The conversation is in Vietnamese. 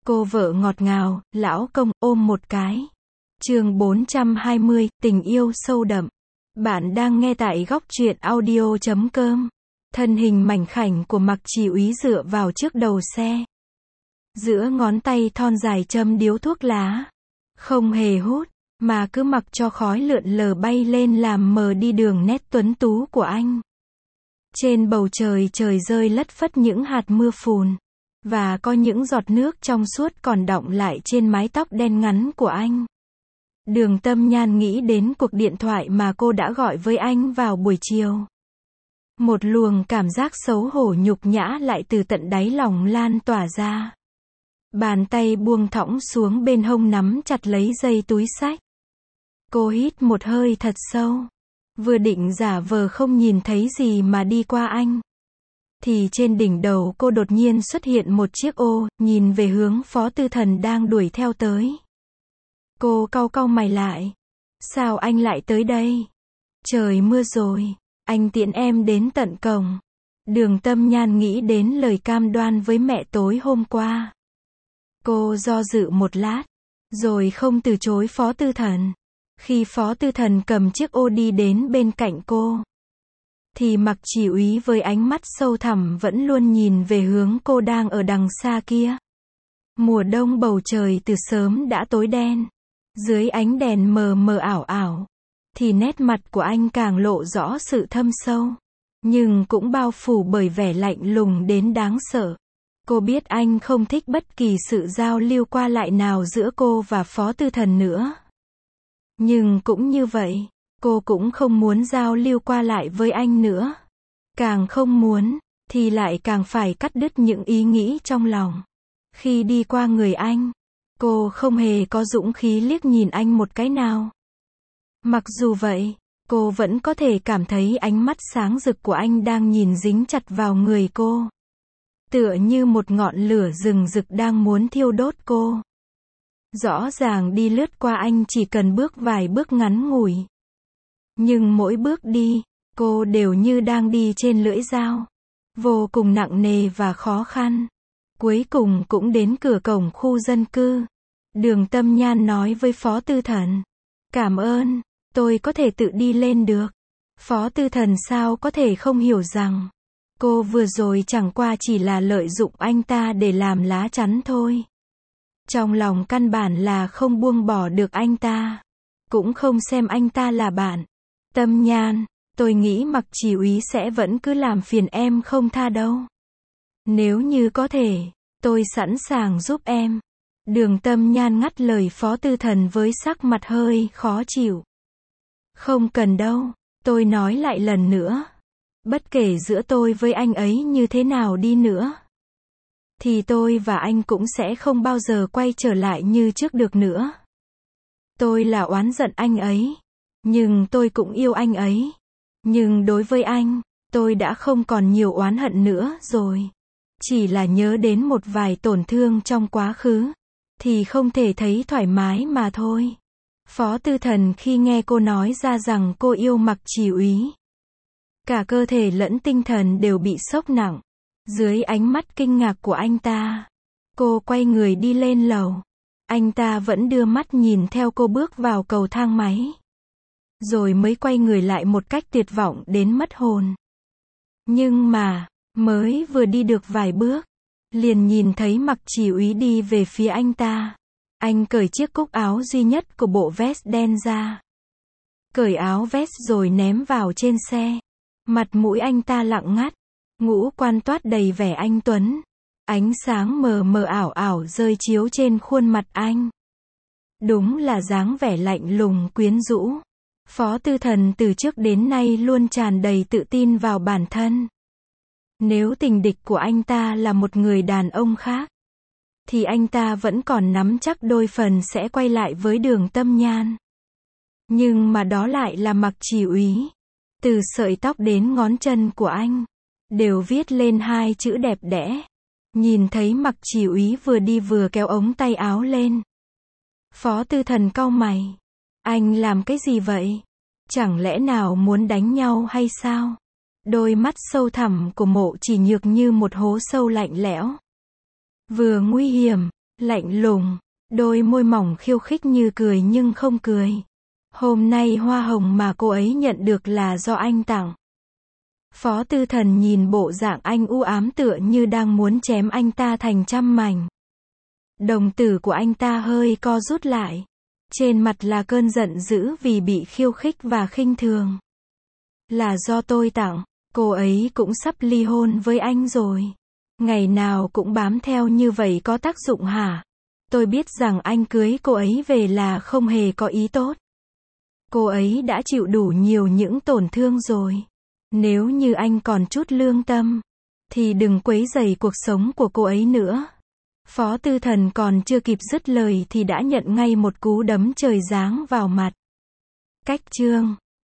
Cô vợ ngọt ngào, lão công, ôm một cái. Chương 420, tình yêu sâu đậm. Bạn đang nghe tại góc truyện audio.com. Thân hình mảnh khảnh của Mạc Chỉ Úy dựa vào trước đầu xe. Giữa ngón tay thon dài châm điếu thuốc lá. Không hề hút, mà cứ mặc cho khói lượn lờ bay lên làm mờ đi đường nét tuấn tú của anh. Trên bầu trời trời rơi lất phất những hạt mưa phùn. Và có những giọt nước trong suốt còn đọng lại trên mái tóc đen ngắn của anh. Đường Tâm Nhan nghĩ đến cuộc điện thoại mà cô đã gọi với anh vào buổi chiều. Một luồng cảm giác xấu hổ nhục nhã lại từ tận đáy lòng lan tỏa ra. Bàn tay buông thõng xuống bên hông nắm chặt lấy dây túi xách. Cô hít một hơi thật sâu. Vừa định giả vờ không nhìn thấy gì mà đi qua anh. Thì trên đỉnh đầu cô đột nhiên xuất hiện một chiếc ô, nhìn về hướng Phó Tư Thần đang đuổi theo tới. Cô cau mày lại. Sao anh lại tới đây? Trời mưa rồi, anh tiễn em đến tận cổng. Đường Tâm Nhan nghĩ đến lời cam đoan với mẹ tối hôm qua. Cô do dự một lát, rồi không từ chối Phó Tư Thần. Khi Phó Tư Thần cầm chiếc ô đi đến bên cạnh cô, thì Mạc Chỉ Úy với ánh mắt sâu thẳm vẫn luôn nhìn về hướng cô đang ở đằng xa kia. Mùa đông bầu trời từ sớm đã tối đen. Dưới ánh đèn mờ mờ ảo ảo, thì nét mặt của anh càng lộ rõ sự thâm sâu. Nhưng cũng bao phủ bởi vẻ lạnh lùng đến đáng sợ. Cô biết anh không thích bất kỳ sự giao lưu qua lại nào giữa cô và Phó Tư Thần nữa. Nhưng cũng như vậy, cô cũng không muốn giao lưu qua lại với anh nữa. Càng không muốn, thì lại càng phải cắt đứt những ý nghĩ trong lòng. Khi đi qua người anh, cô không hề có dũng khí liếc nhìn anh một cái nào. Mặc dù vậy, cô vẫn có thể cảm thấy ánh mắt sáng rực của anh đang nhìn dính chặt vào người cô. Tựa như một ngọn lửa rừng rực đang muốn thiêu đốt cô. Rõ ràng đi lướt qua anh chỉ cần bước vài bước ngắn ngủi. Nhưng mỗi bước đi, cô đều như đang đi trên lưỡi dao. Vô cùng nặng nề và khó khăn. Cuối cùng cũng đến cửa cổng khu dân cư. Đường Tâm Nhan nói với Phó Tư Thần. Cảm ơn, tôi có thể tự đi lên được. Phó Tư Thần sao có thể không hiểu rằng, cô vừa rồi chẳng qua chỉ là lợi dụng anh ta để làm lá chắn thôi. Trong lòng căn bản là không buông bỏ được anh ta. Cũng không xem anh ta là bạn. Tâm Nhan, tôi nghĩ Mạc Chỉ Úy sẽ vẫn cứ làm phiền em không tha đâu. Nếu như có thể, tôi sẵn sàng giúp em. Đường Tâm Nhan ngắt lời Phó Tư Thần với sắc mặt hơi khó chịu. Không cần đâu, tôi nói lại lần nữa. Bất kể giữa tôi với anh ấy như thế nào đi nữa, thì tôi và anh cũng sẽ không bao giờ quay trở lại như trước được nữa. Tôi là oán giận anh ấy. Nhưng tôi cũng yêu anh ấy. Nhưng đối với anh, tôi đã không còn nhiều oán hận nữa rồi. Chỉ là nhớ đến một vài tổn thương trong quá khứ, thì không thể thấy thoải mái mà thôi. Phó Tư Thần khi nghe cô nói ra rằng cô yêu Mạc Chỉ Úy, cả cơ thể lẫn tinh thần đều bị sốc nặng. Dưới ánh mắt kinh ngạc của anh ta, cô quay người đi lên lầu. Anh ta vẫn đưa mắt nhìn theo cô bước vào cầu thang máy. Rồi mới quay người lại một cách tuyệt vọng đến mất hồn. Nhưng mà, mới vừa đi được vài bước, liền nhìn thấy Mạc Chỉ Úy đi về phía anh ta. Anh cởi chiếc cúc áo duy nhất của bộ vest đen ra. Cởi áo vest rồi ném vào trên xe. Mặt mũi anh ta lặng ngắt. Ngũ quan toát đầy vẻ anh tuấn. Ánh sáng mờ mờ ảo ảo rơi chiếu trên khuôn mặt anh. Đúng là dáng vẻ lạnh lùng quyến rũ. Phó Tư Thần từ trước đến nay luôn tràn đầy tự tin vào bản thân. Nếu tình địch của anh ta là một người đàn ông khác, thì anh ta vẫn còn nắm chắc đôi phần sẽ quay lại với Đường Tâm Nhan. Nhưng mà đó lại là Mạc Chỉ Úy. Từ sợi tóc đến ngón chân của anh, đều viết lên hai chữ đẹp đẽ. Nhìn thấy Mạc Chỉ Úy vừa đi vừa kéo ống tay áo lên. Phó Tư Thần cau mày. Anh làm cái gì vậy? Chẳng lẽ nào muốn đánh nhau hay sao? Đôi mắt sâu thẳm của Mộ Chỉ Nhược như một hố sâu lạnh lẽo. Vừa nguy hiểm, lạnh lùng, đôi môi mỏng khiêu khích như cười nhưng không cười. Hôm nay hoa hồng mà cô ấy nhận được là do anh tặng. Phó Tư Thần nhìn bộ dạng anh u ám tựa như đang muốn chém anh ta thành trăm mảnh. Đồng tử của anh ta hơi co rút lại. Trên mặt là cơn giận dữ vì bị khiêu khích và khinh thường. Là do tôi tặng, cô ấy cũng sắp ly hôn với anh rồi. Ngày nào cũng bám theo như vậy có tác dụng hả? Tôi biết rằng anh cưới cô ấy về là không hề có ý tốt. Cô ấy đã chịu đủ nhiều những tổn thương rồi. Nếu như anh còn chút lương tâm, thì đừng quấy rầy cuộc sống của cô ấy nữa. Phó Tư Thần còn chưa kịp dứt lời thì đã nhận ngay một cú đấm trời giáng vào mặt. Cách chương